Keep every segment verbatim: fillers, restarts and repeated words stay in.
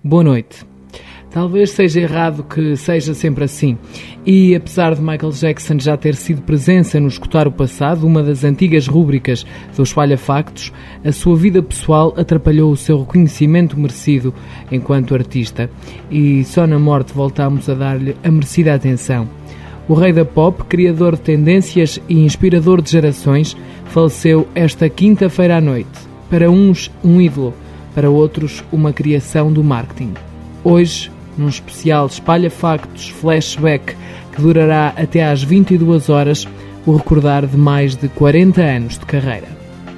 Boa noite. Talvez seja errado que seja sempre assim, e apesar de Michael Jackson já ter sido presença no Escutar o Passado, uma das antigas rúbricas do Espalha Factos, a sua vida pessoal atrapalhou o seu reconhecimento merecido enquanto artista, e só na morte voltamos a dar-lhe a merecida atenção. O rei da pop, criador de tendências e inspirador de gerações, faleceu esta quinta-feira à noite. Para uns, um ídolo, para outros, uma criação do marketing. Hoje, num especial Espalha Factos Flashback que durará até às vinte e duas horas, o recordar de mais de quarenta anos de carreira.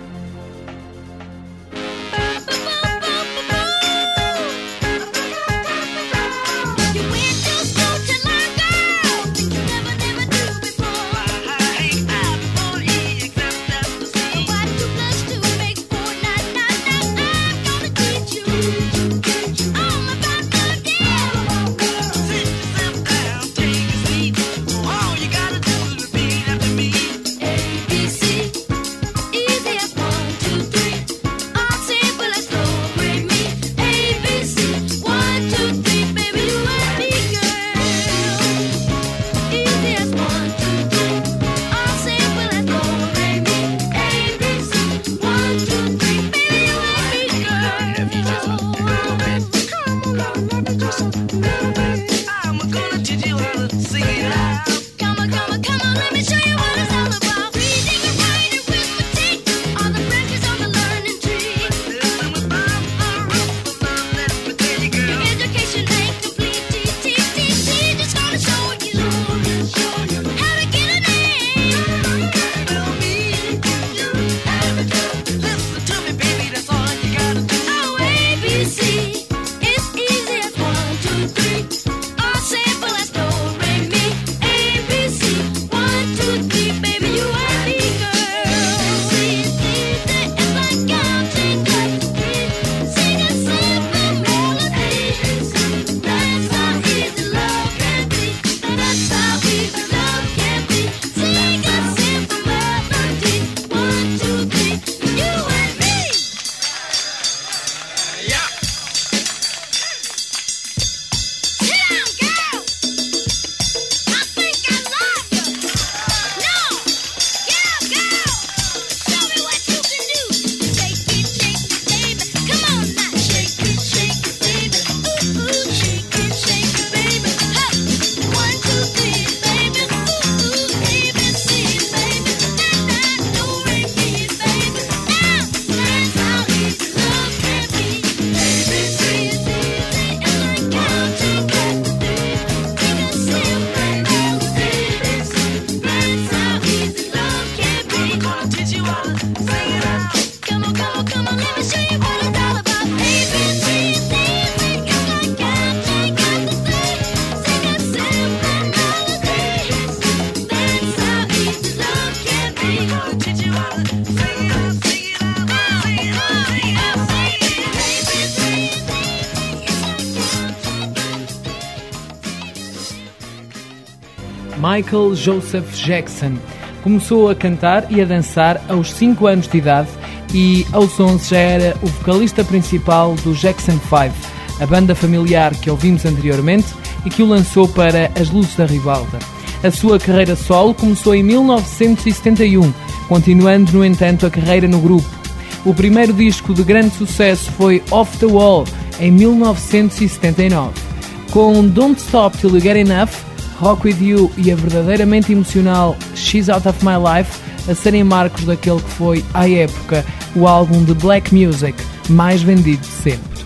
Michael Joseph Jackson começou a cantar e a dançar aos cinco anos de idade e aos onze já era o vocalista principal do Jackson five, a banda familiar que ouvimos anteriormente e que o lançou para as luzes da ribalta. A sua carreira solo começou em mil novecentos e setenta e um, continuando no entanto a carreira no grupo. O primeiro disco de grande sucesso foi Off the Wall, em mil novecentos e setenta e nove. Com Don't Stop Till You Get Enough, Rock With You e a verdadeiramente emocional She's Out of My Life a serem marcos daquele que foi, à época, o álbum de black music mais vendido de sempre.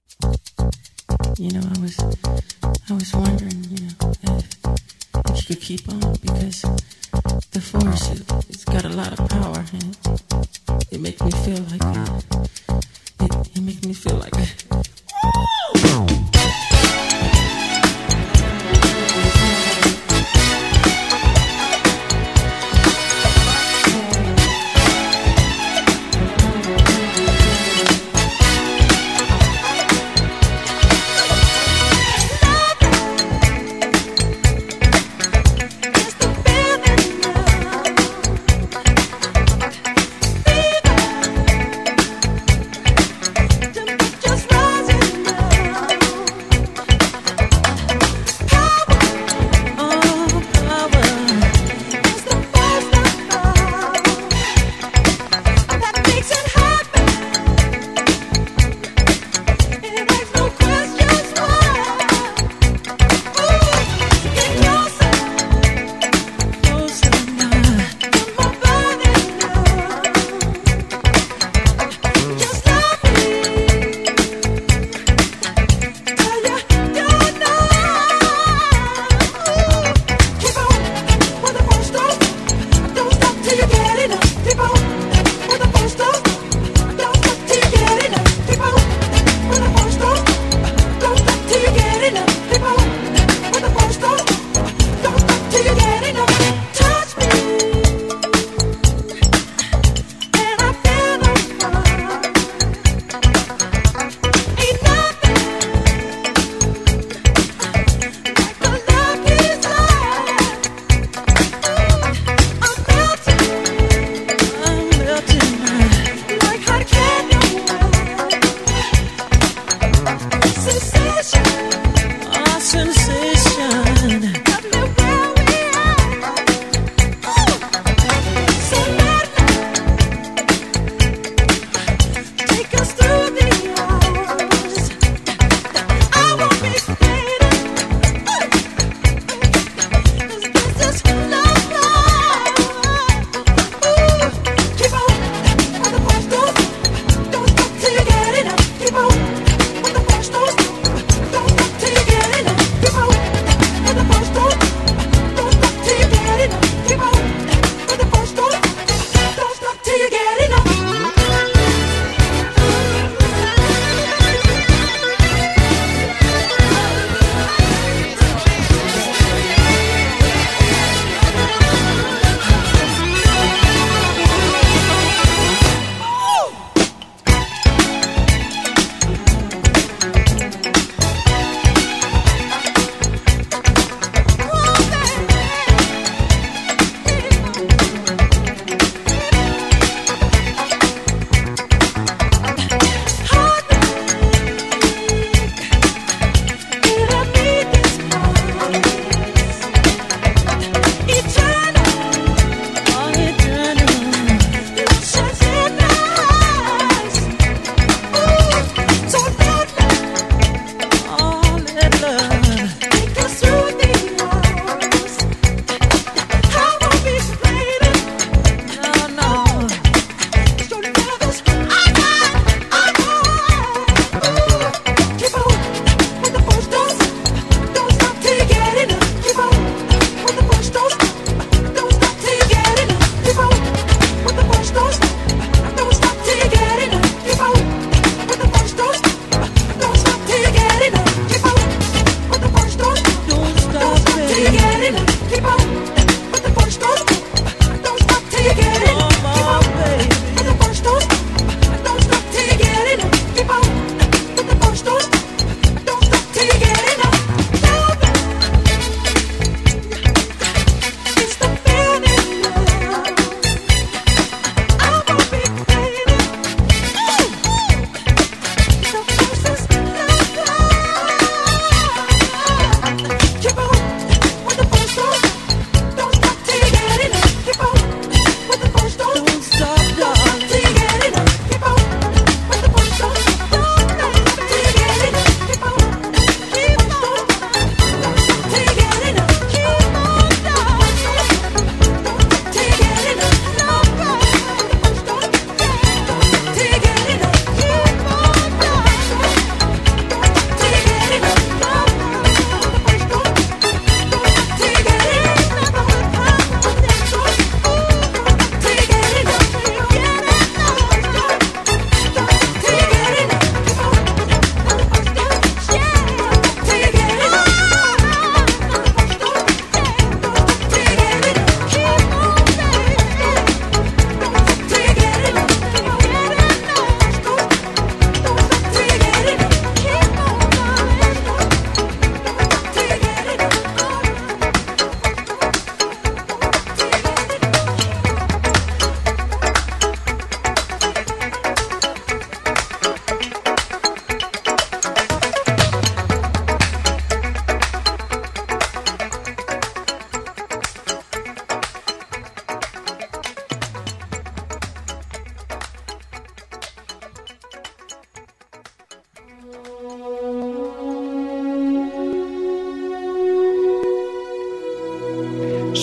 You know, I was, I was wondering, you know, if, if you could keep on, because the force, it, it's got a lot of power, and it, it makes me feel like, it, it makes me feel like a,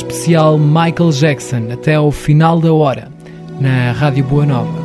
especial Michael Jackson até ao final da hora, na Rádio Boa Nova.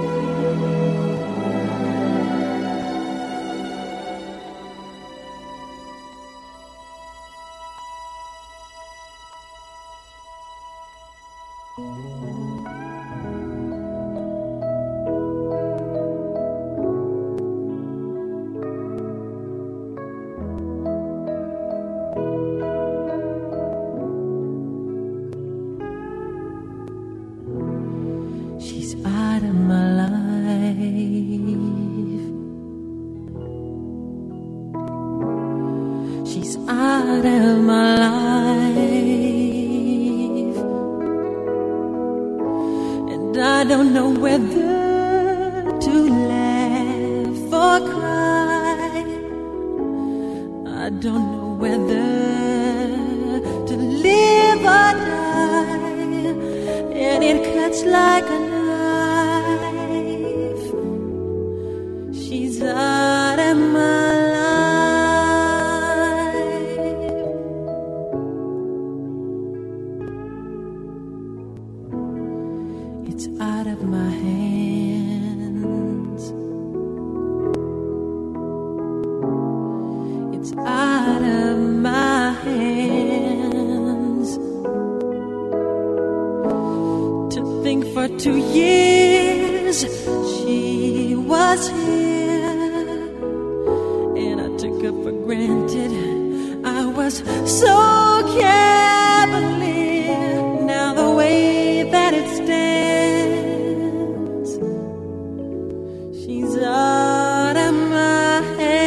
Two years she was here, and I took her for granted. I was so cavalier. Now the way that it stands, she's out of my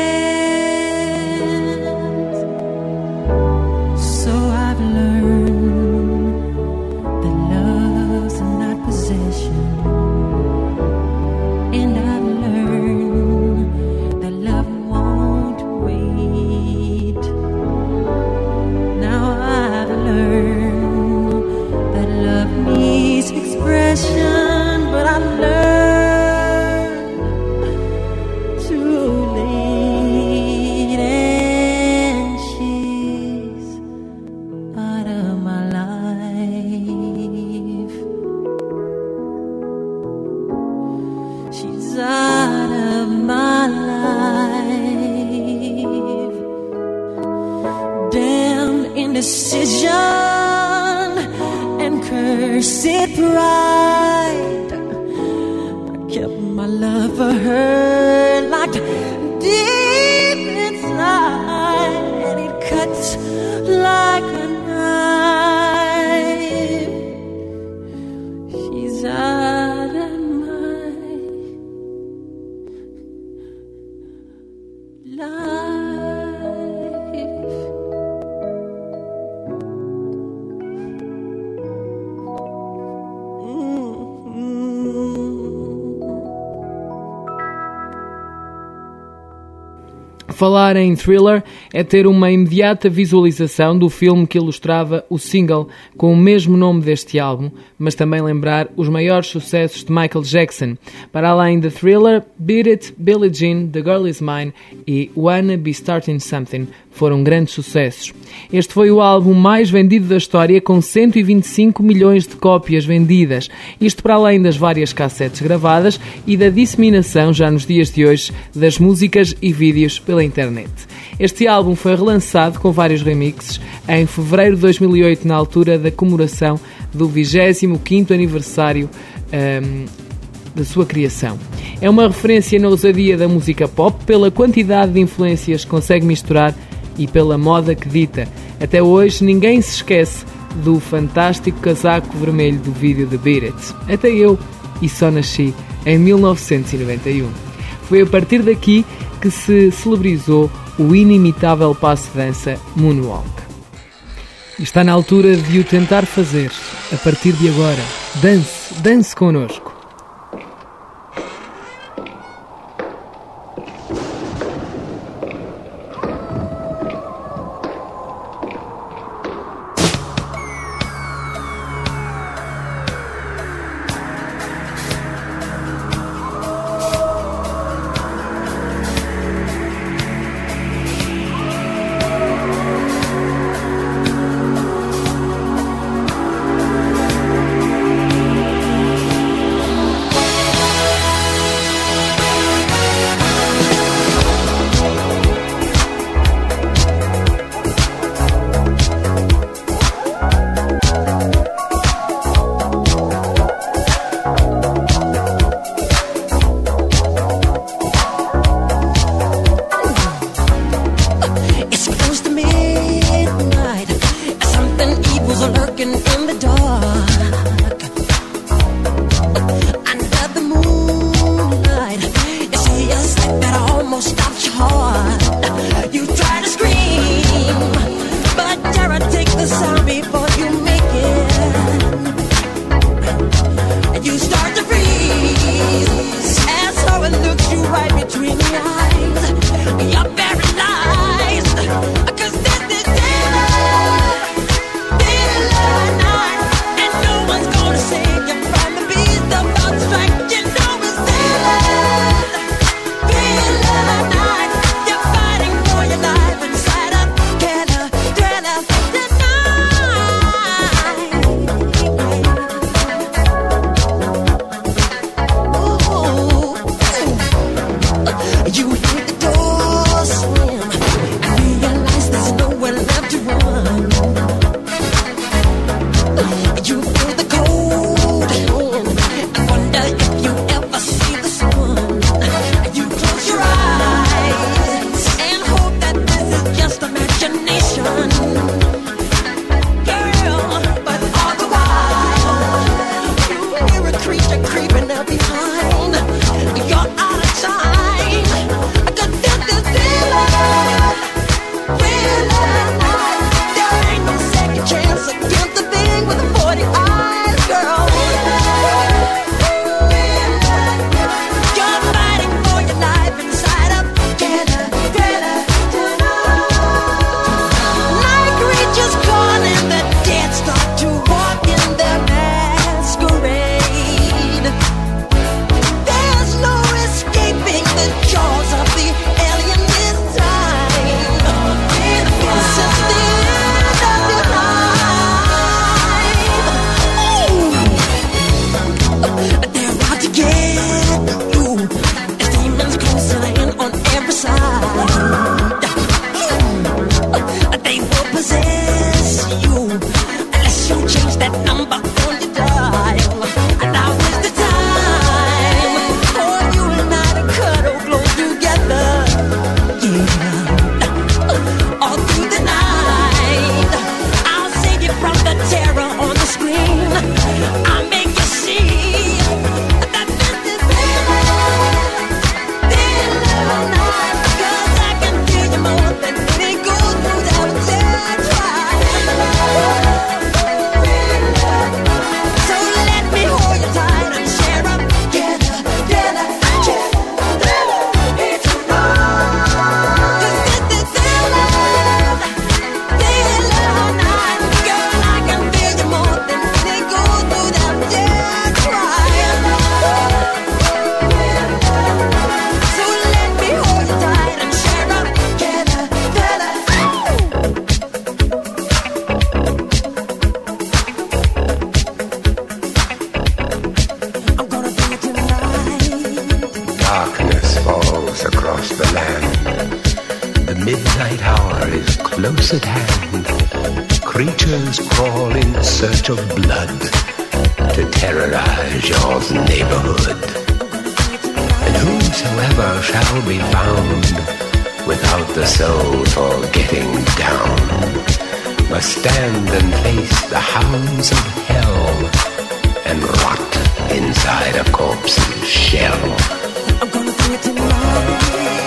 hands. So I've learned and I've learned that love won't wait. Now I've learned that love needs expression, but I learned too late, and she's out of my life. She's out of my life. Damn indecision and cursed pride. I kept my love for her locked deep inside, and it cuts like a knife. She's out of Falar em Thriller é ter uma imediata visualização do filme que ilustrava o single com o mesmo nome deste álbum, mas também lembrar os maiores sucessos de Michael Jackson. Para além de Thriller, Beat It, Billie Jean, The Girl Is Mine e Wanna Be Starting Something foram grandes sucessos. Este foi o álbum mais vendido da história, com cento e vinte e cinco milhões de cópias vendidas. Isto para além das várias cassetes gravadas e da disseminação, já nos dias de hoje, das músicas e vídeos pela internet. Este álbum foi relançado com vários remixes em fevereiro de dois mil e oito, na altura da comemoração do vigésimo quinto aniversário um, da sua criação. É uma referência na ousadia da música pop, pela quantidade de influências que consegue misturar e pela moda que dita. Até hoje ninguém se esquece do fantástico casaco vermelho do vídeo de Beat It. Até eu, e só nasci em mil novecentos e noventa e um. Foi a partir daqui que se celebrizou o inimitável passo de dança Moonwalk. Está na altura de o tentar fazer. A partir de agora, dance, dance connosco. midnight hour is close at hand. Creatures crawl in search of blood to terrorize your neighborhood. And whosoever shall be found without the soul for getting down must stand and face the hounds of hell and rot inside a corpse's shell. I'm gonna do it tonight.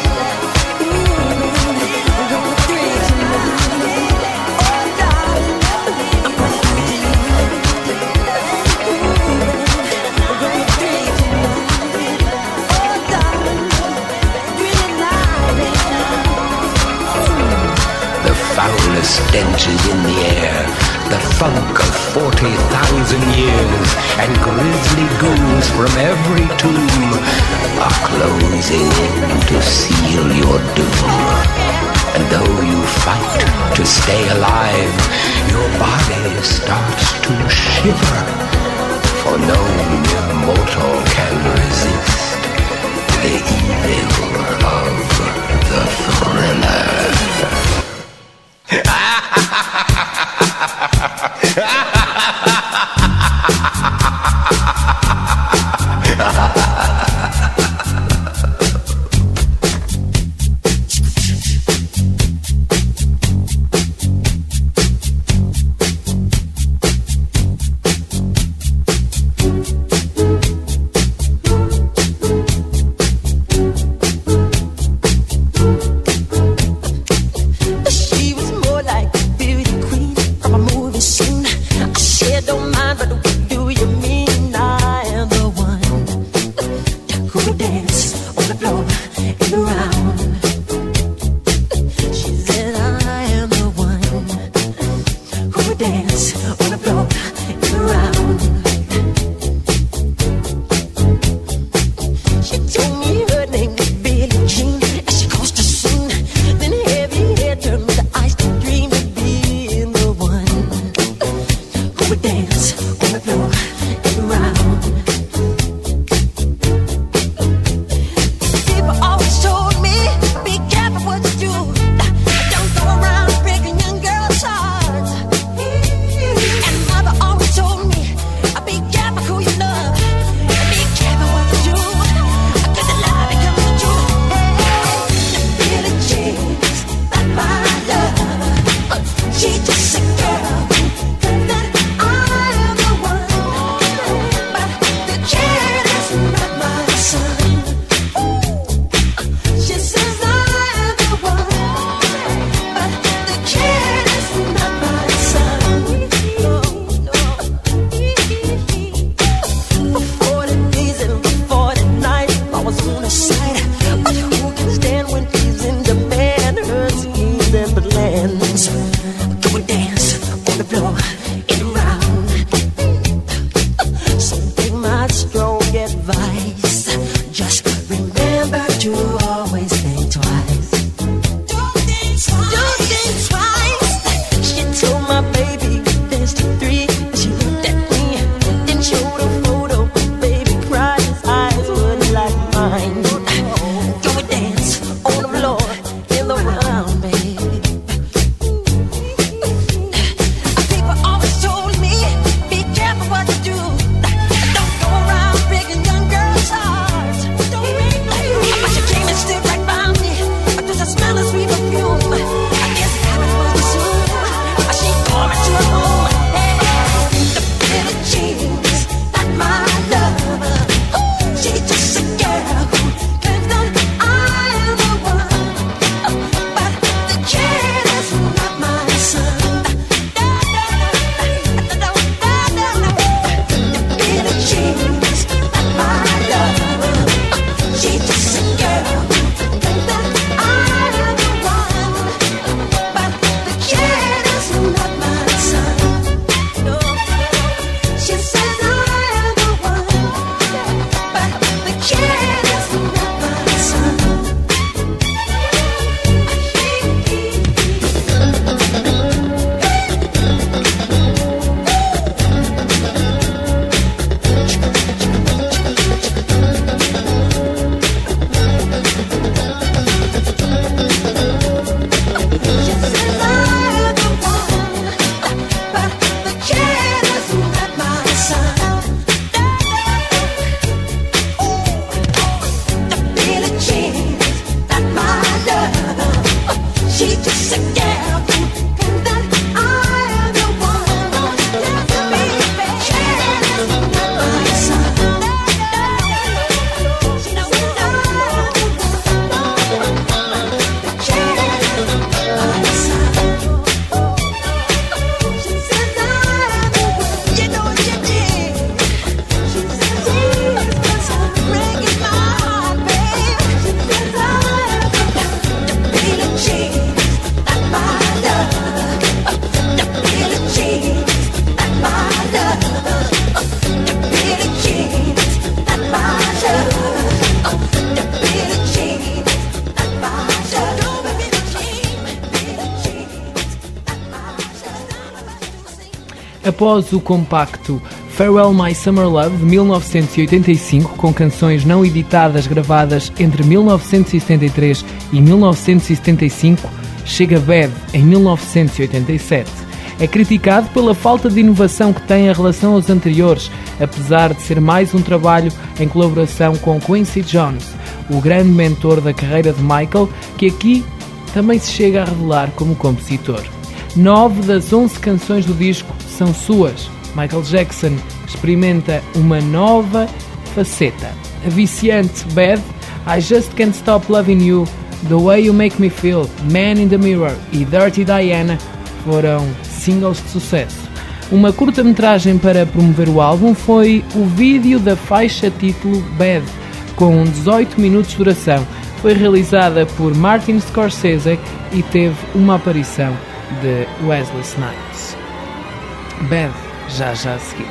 Stench is in the air, the funk of forty thousand years, and grisly ghouls from every tomb are closing in to seal your doom. And though you fight to stay alive, your body starts to shiver, for no mere mortal can resist the evil of the thriller. People Após o compacto Farewell My Summer Love de mil novecentos e oitenta e cinco, com canções não editadas gravadas entre mil novecentos e setenta e três e mil novecentos e setenta e cinco, chega Bad em mil novecentos e oitenta e sete. É criticado pela falta de inovação que tem em relação aos anteriores, apesar de ser mais um trabalho em colaboração com Quincy Jones, o grande mentor da carreira de Michael, que aqui também se chega a revelar como compositor. Nove das onze canções do disco são suas. Michael Jackson experimenta uma nova faceta. A viciante Bad, I Just Can't Stop Loving You, The Way You Make Me Feel, Man in the Mirror e Dirty Diana foram singles de sucesso. Uma curta-metragem para promover o álbum foi o vídeo da faixa título Bad, com dezoito minutos de duração. Foi realizada por Martin Scorsese e teve uma aparição de Wesley Snipes. Bad, já já a seguir.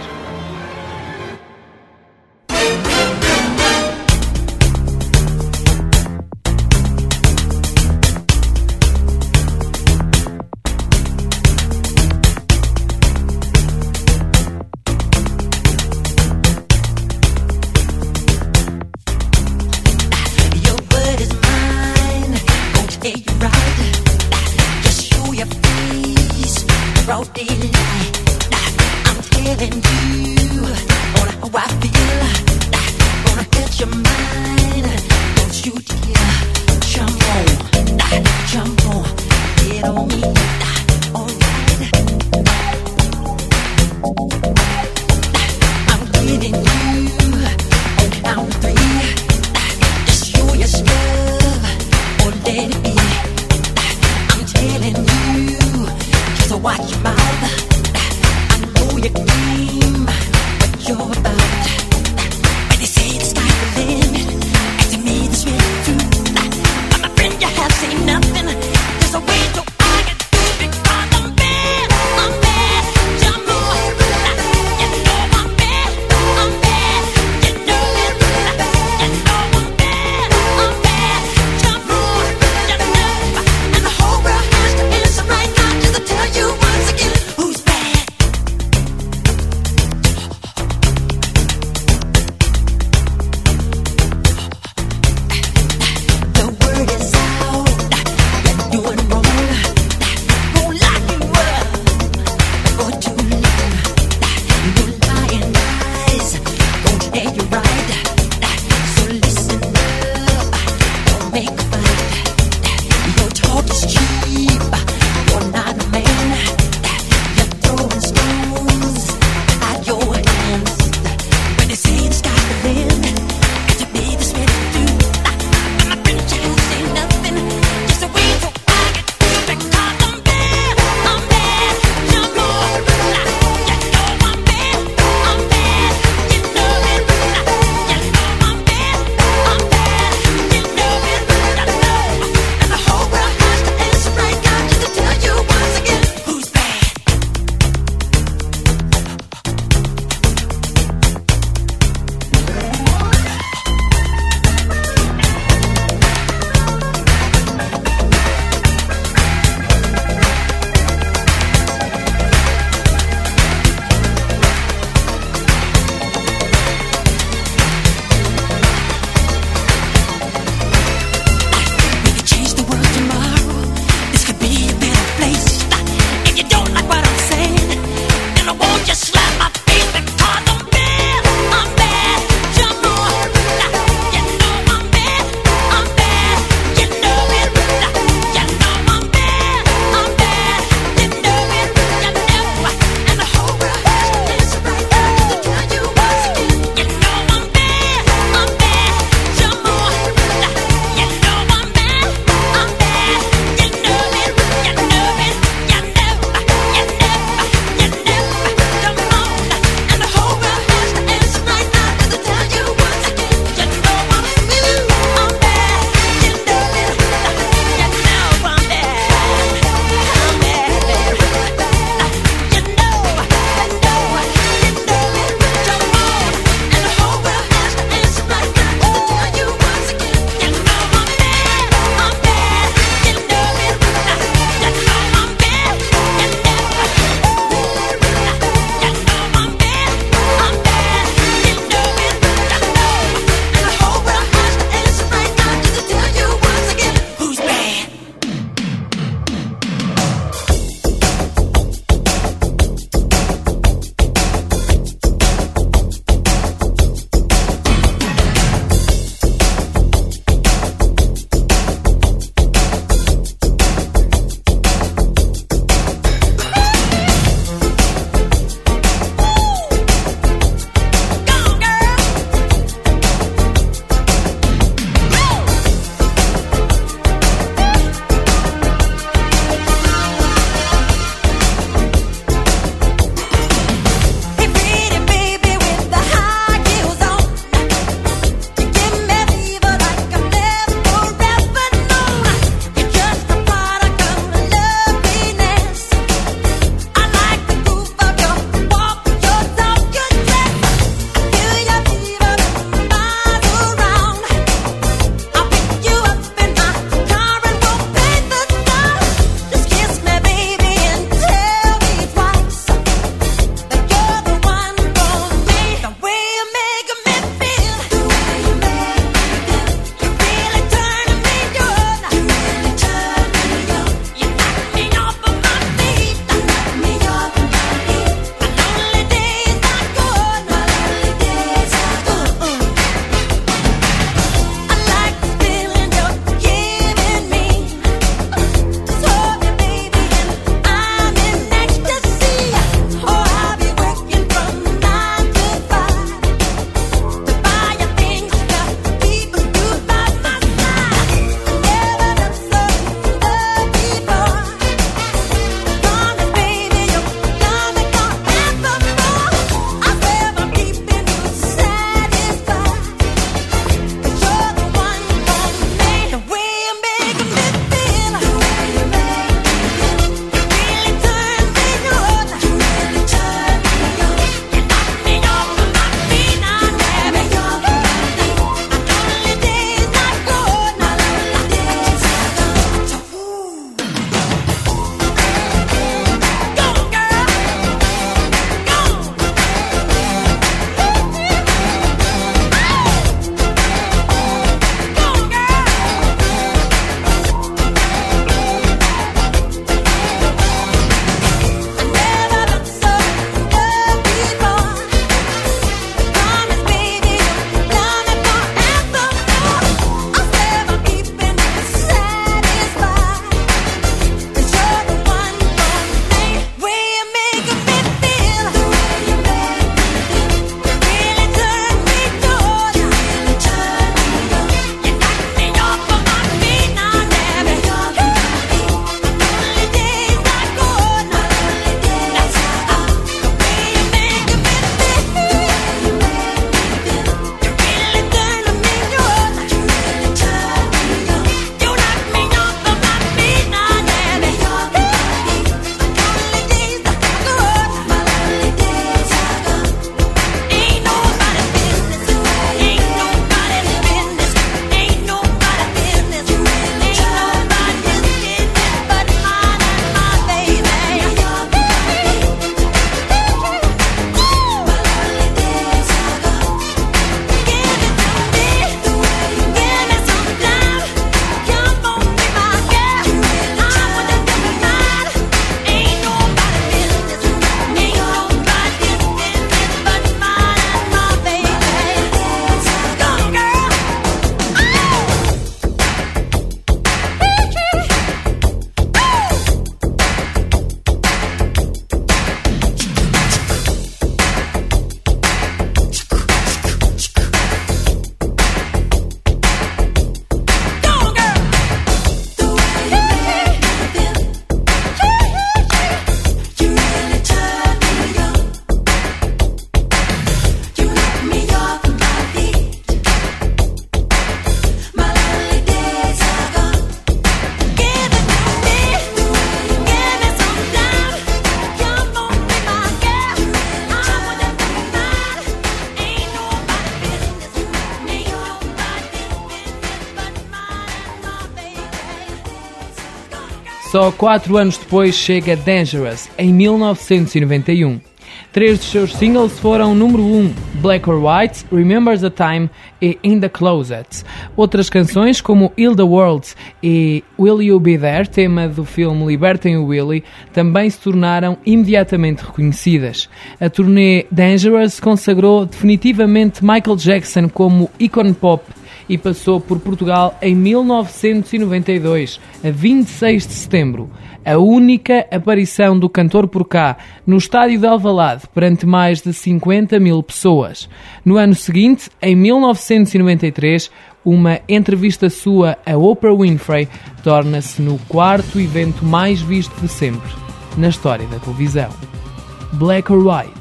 Só quatro anos depois chega Dangerous, em mil novecentos e noventa e um. Três dos seus singles foram número um, Black or White, Remember the Time e In the Closet. Outras canções, como Heal the World e Will You Be There, tema do filme Libertem o Willie, também se tornaram imediatamente reconhecidas. A turnê Dangerous consagrou definitivamente Michael Jackson como ícone pop e passou por Portugal em mil novecentos e noventa e dois, a vinte e seis de setembro. A única aparição do cantor por cá, no estádio de Alvalade, perante mais de cinquenta mil pessoas. No ano seguinte, em mil novecentos e noventa e três, uma entrevista sua a Oprah Winfrey torna-se no quarto evento mais visto de sempre na história da televisão. Black or White.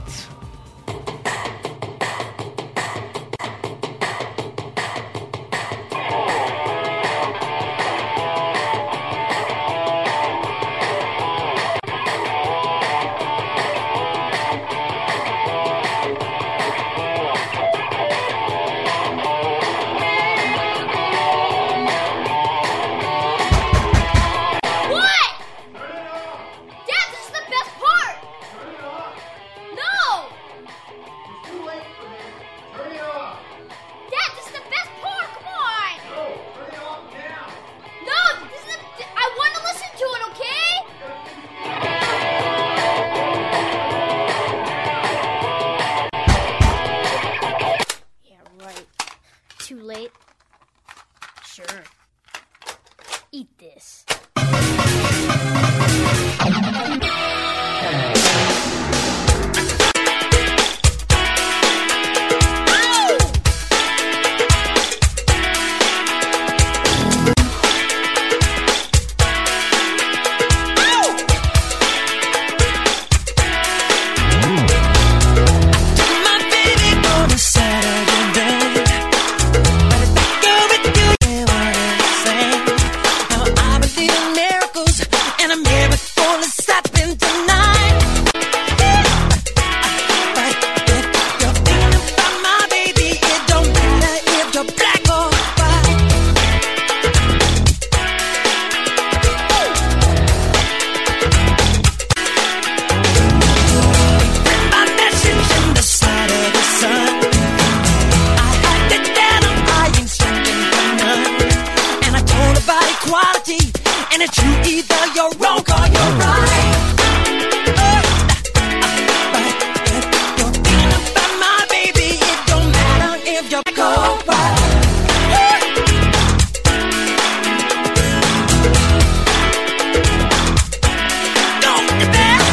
Too late? Sure. Eat this. And it's you, either you're wrong or you're right. Uh, but if you're thinking about my baby, it don't matter if you're black or white. Don't get there.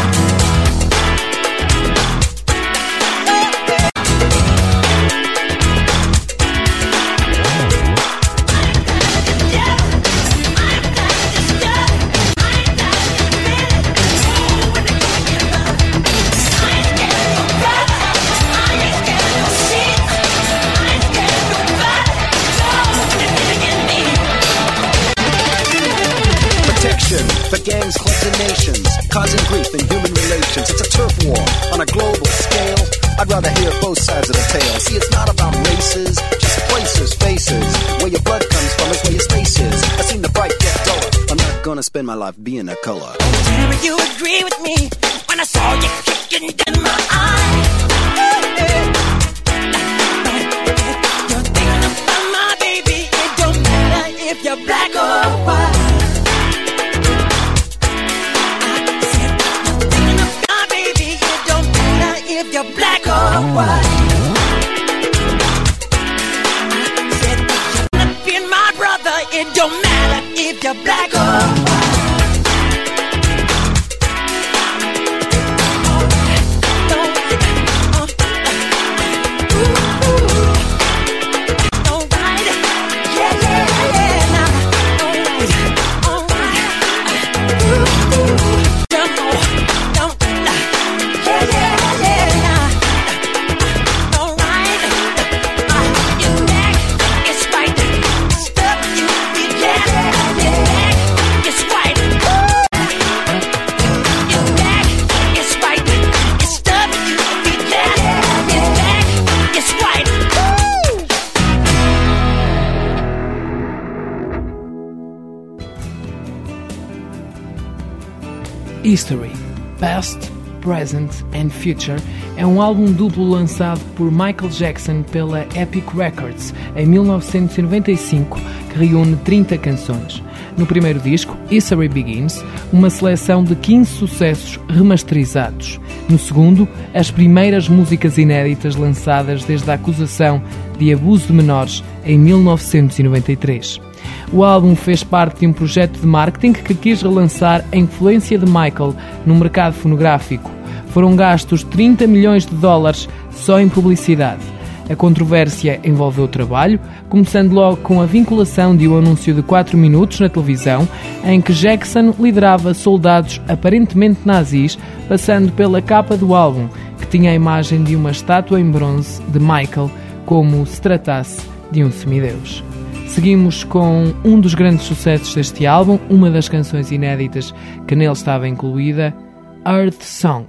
For gangs, clubs, and nations, causing grief in human relations. It's a turf war on a global scale. I'd rather hear both sides of the tale. See, it's not about races, just places, faces. Where your blood comes from is where your space is. I've seen the bright get duller. I'm not gonna spend my life being a color. Tell me you agree with me when I saw you kicking in my eye. You're thinking about my baby. It don't matter if you're black or white. If you're black or white, I said if you're not being my brother, it don't matter if you're black or white. Alright, yeah, yeah, yeah, now, alright. History, Past, Present and Future é um álbum duplo lançado por Michael Jackson pela Epic Records em mil novecentos e noventa e cinco, que reúne trinta canções. No primeiro disco, History Begins, uma seleção de quinze sucessos remasterizados. No segundo, as primeiras músicas inéditas lançadas desde a acusação de abuso de menores em mil novecentos e noventa e três. O álbum fez parte de um projeto de marketing que quis relançar a influência de Michael no mercado fonográfico. Foram gastos trinta milhões de dólares só em publicidade. A controvérsia envolveu o trabalho, começando logo com a vinculação de um anúncio de quatro minutos na televisão, em que Jackson liderava soldados aparentemente nazis, passando pela capa do álbum, que tinha a imagem de uma estátua em bronze de Michael, como se tratasse de um semideus. Seguimos com um dos grandes sucessos deste álbum, uma das canções inéditas que nele estava incluída, Earth Song.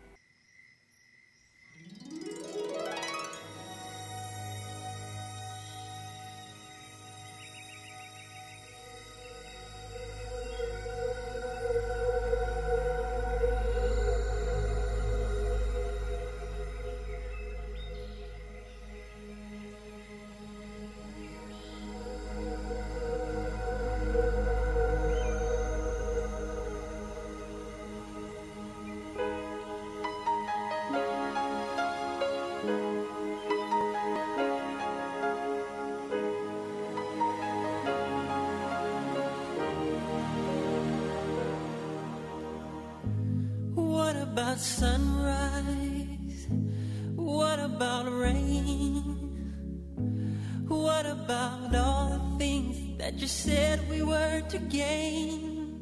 What about sunrise? What about rain? What about all the things that you said we were to gain?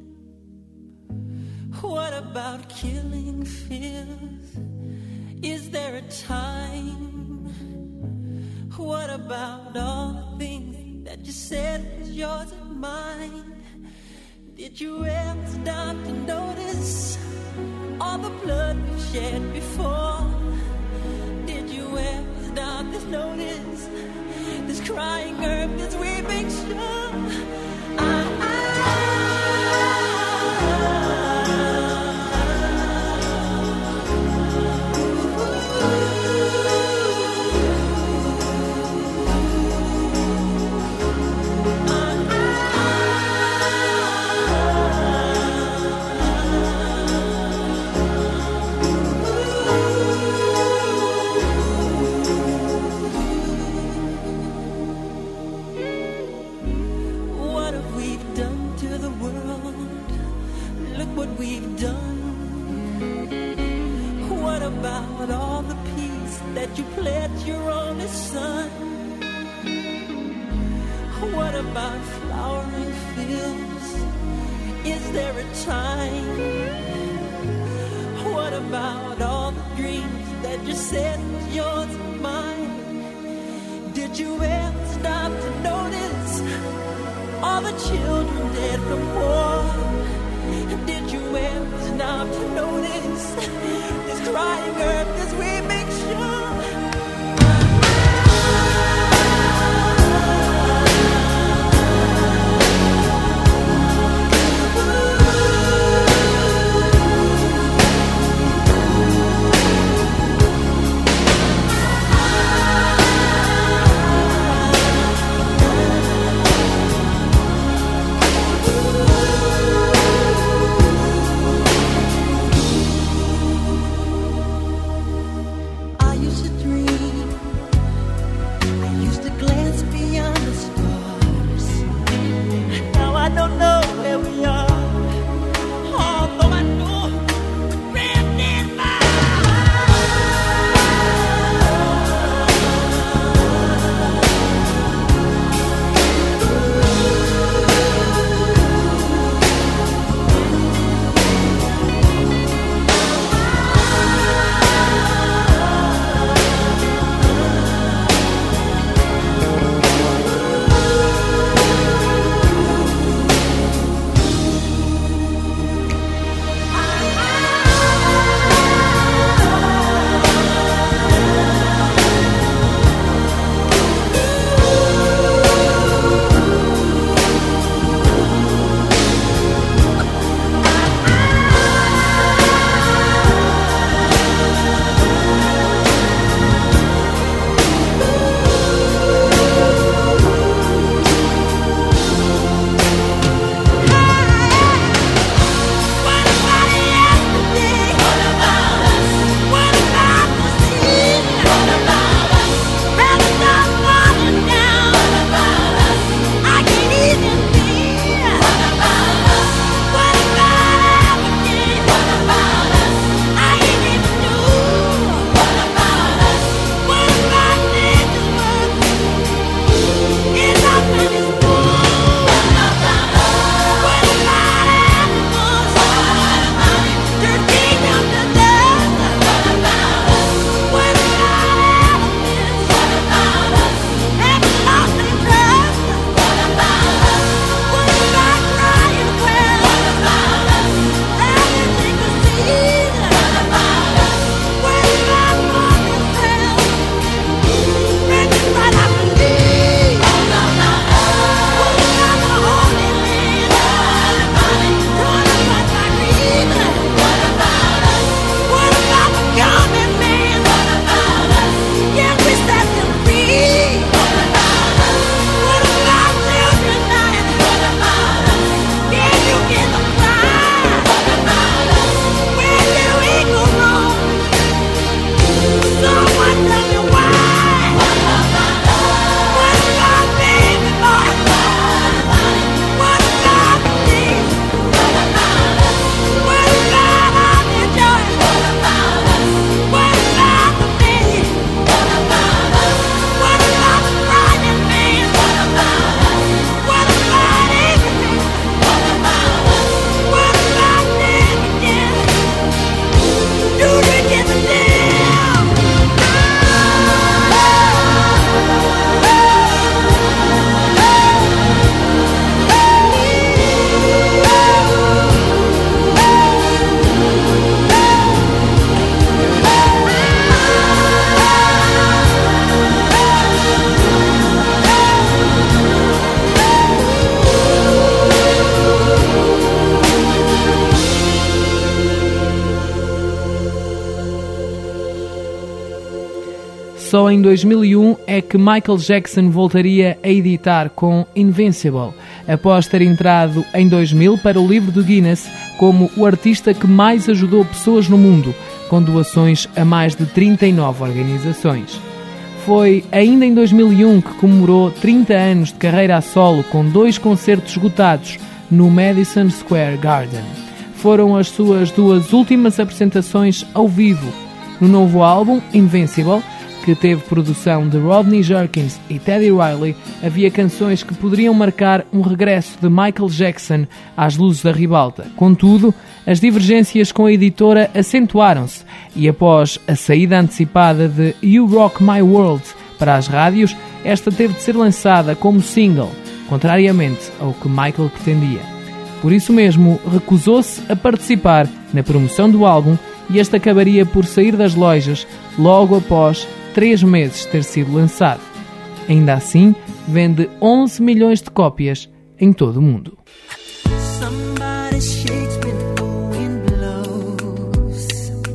What about killing fears? Is there a time? What about all the things that you said was yours and mine? Did you ever stop to notice all the blood we've shed before? Did you ever stop to notice this crying earth, this weeping shore? I, I about all the peace that you pledged your only son? What about flowering fields? Is there a time? What about all the dreams that you said was yours and mine? Did you ever stop to notice all the children dead from war? Did you ever stop to notice this crying earth, this weeping shore? Só em dois mil e um é que Michael Jackson voltaria a editar com Invincible, após ter entrado em dois mil para o livro do Guinness como o artista que mais ajudou pessoas no mundo, com doações a mais de trinta e nove organizações. Foi ainda em dois mil e um que comemorou trinta anos de carreira a solo com dois concertos esgotados no Madison Square Garden. Foram as suas duas últimas apresentações ao vivo. No novo álbum, Invincible, que teve produção de Rodney Jerkins e Teddy Riley, havia canções que poderiam marcar um regresso de Michael Jackson às luzes da ribalta. Contudo, as divergências com a editora acentuaram-se e após a saída antecipada de You Rock My World para as rádios, esta teve de ser lançada como single, contrariamente ao que Michael pretendia. Por isso mesmo, recusou-se a participar na promoção do álbum e este acabaria por sair das lojas logo após três meses ter sido lançado. Ainda assim, vende onze milhões de cópias em todo o mundo. Somebody shakes when the wind blows.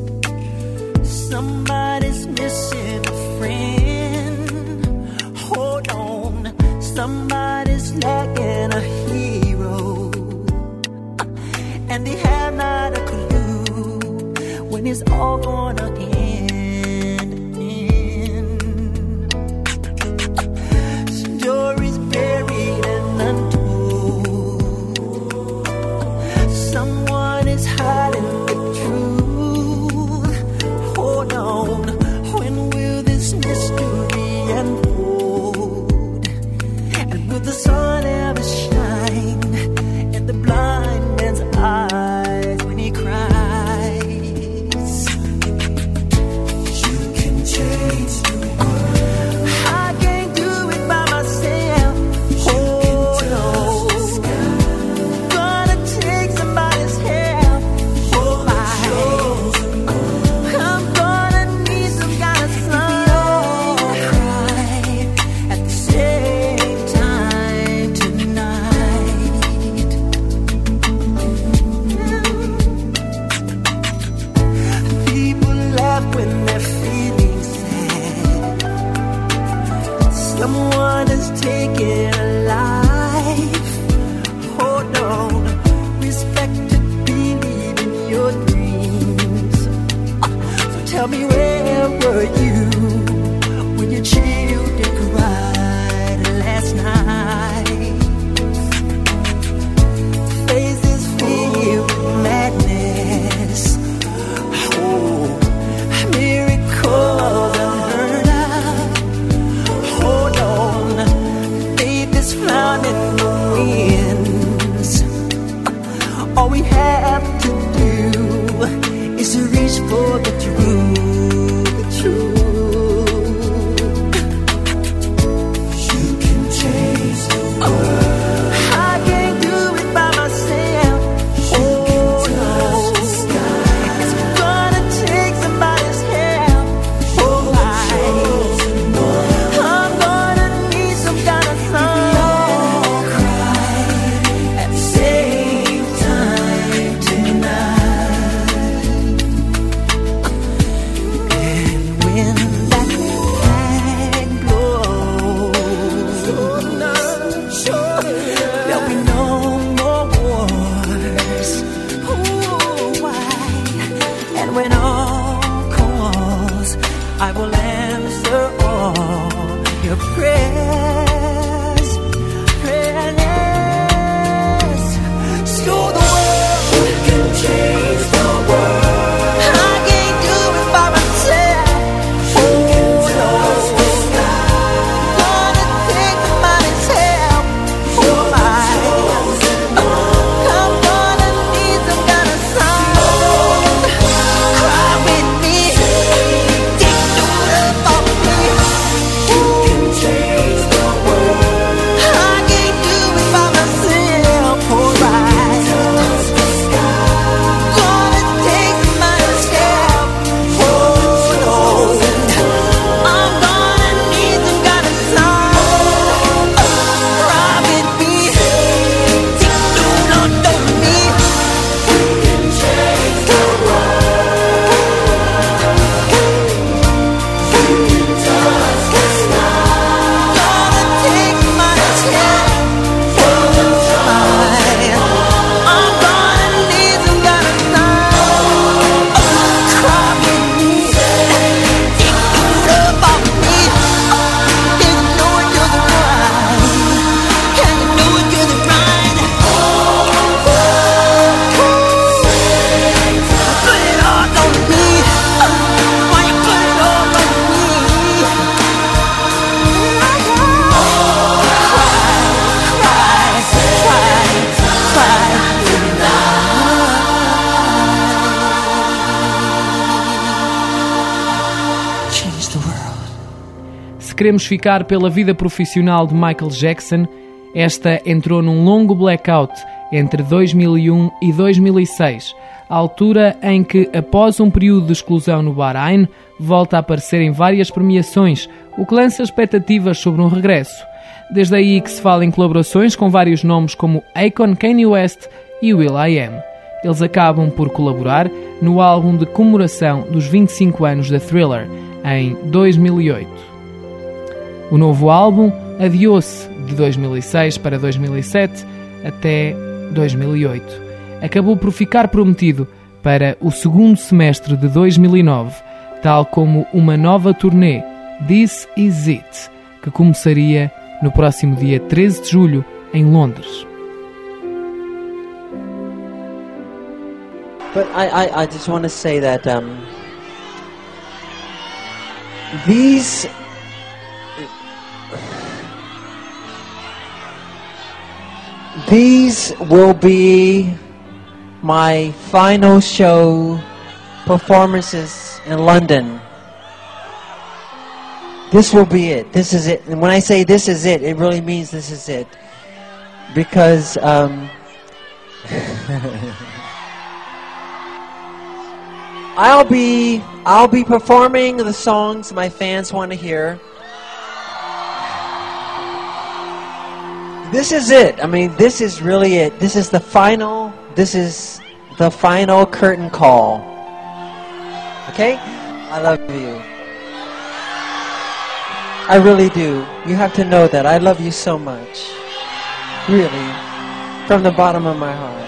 Somebody's missing a friend. Hold on. Somebody's lacking a hero. And they have not a clue when it's all gonna end. Stories buried and untold. Someone is hiding the truth. Hold on, when will this mystery unfold? And will the sun ever shine in the blind man's eyes when he cries? You can change the world. I can't do it by myself. Oh no, gonna take somebody's help. Oh my, I'm gonna need some kind of sun. We all cry at the same time tonight. People laugh when they're feeling sad. Someone is taking a life. Hold on, respect to believe in your dreams. So tell me, where were you when your children cried last night? Faces filled with madness. Oh, miracles unheard of. Hold on, faith is found in the winds. All we have to do is to reach for the truth, the truth. You can change the world. I can't do it by myself. Oh no, it's gonna take somebody's help. Oh my, I'm gonna need some kind of sun. At the same time tonight. And when that flag blows, there'll be no more wars. Ooh, why? And when all calls, I will answer all your prayers. Prayers. So the world can change the world. I can't do it by myself. Oh no, gonna take somebody's help. Oh my, I'm gonna need some kind of sun. Cry with me, dig through the queremos ficar pela vida profissional de Michael Jackson, esta entrou num longo blackout entre dois mil e um e dois mil e seis, a altura em que, após um período de exclusão no Bahrein, volta a aparecer em várias premiações, o que lança expectativas sobre um regresso. Desde aí que se fala em colaborações com vários nomes como Akon, Kanye West e will.i.am. Eles acabam por colaborar no álbum de comemoração dos vinte e cinco anos da Thriller, em dois mil e oito. O novo álbum adiou-se de dois mil e seis para dois mil e sete até dois mil e oito. Acabou por ficar prometido para o segundo semestre de dois mil e nove, tal como uma nova turnê, This Is It, que começaria no próximo dia treze de julho em Londres. But I, I, I just want to say that um, these these will be my final show performances in London. This will be it. This is it. And when I say this is it, it really means this is it. Because um, I'll be I'll be performing the songs my fans want to hear. This is it. I mean, this is really it. This is the final. This is the final curtain call. Okay? I love you. I really do. You have to know that. I love you so much. Really. From the bottom of my heart.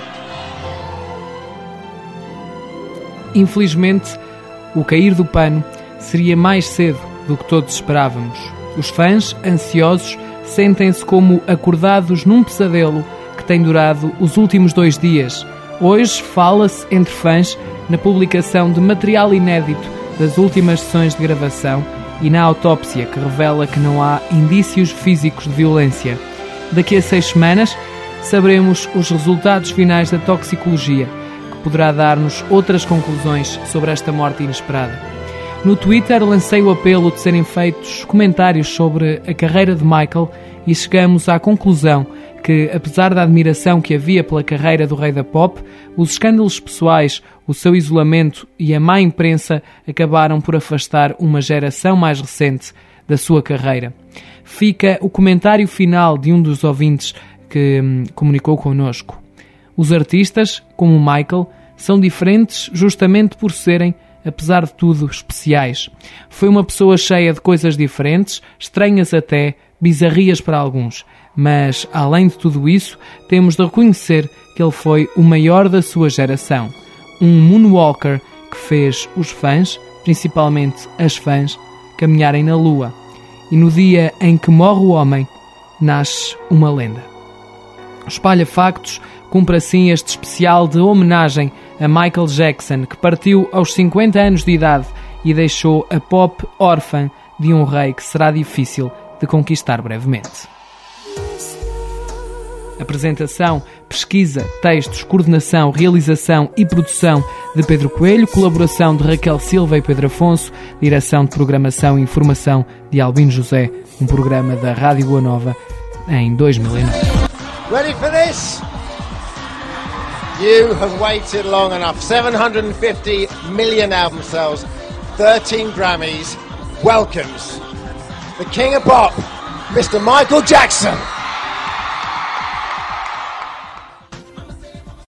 Infelizmente, o cair do pano seria mais cedo do que todos esperávamos. Os fãs, ansiosos, sentem-se como acordados num pesadelo que tem durado os últimos dois dias. Hoje fala-se entre fãs na publicação de material inédito das últimas sessões de gravação e na autópsia que revela que não há indícios físicos de violência. Daqui a seis semanas saberemos os resultados finais da toxicologia, que poderá dar-nos outras conclusões sobre esta morte inesperada. No Twitter lancei o apelo de serem feitos comentários sobre a carreira de Michael e chegamos à conclusão que, apesar da admiração que havia pela carreira do rei da pop, os escândalos pessoais, o seu isolamento e a má imprensa acabaram por afastar uma geração mais recente da sua carreira. Fica o comentário final de um dos ouvintes que hum, comunicou connosco. Os artistas, como Michael, são diferentes justamente por serem, apesar de tudo, especiais. Foi uma pessoa cheia de coisas diferentes, estranhas até, bizarrias para alguns. Mas, além de tudo isso, temos de reconhecer que ele foi o maior da sua geração. Um moonwalker que fez os fãs, principalmente as fãs, caminharem na lua. E no dia em que morre o homem, nasce uma lenda. O Espalha Factos cumpre assim este especial de homenagem a Michael Jackson, que partiu aos cinquenta anos de idade e deixou a pop órfã de um rei que será difícil de conquistar brevemente. Apresentação, pesquisa, textos, coordenação, realização e produção de Pedro Coelho, colaboração de Raquel Silva e Pedro Afonso, direção de programação e informação de Albino José, um programa da Rádio Boa Nova em dois mil e nove. Ready for this? You have waited long enough. seven hundred fifty million album sales, thirteen Grammys, welcomes the King of Pop, Mister Michael Jackson.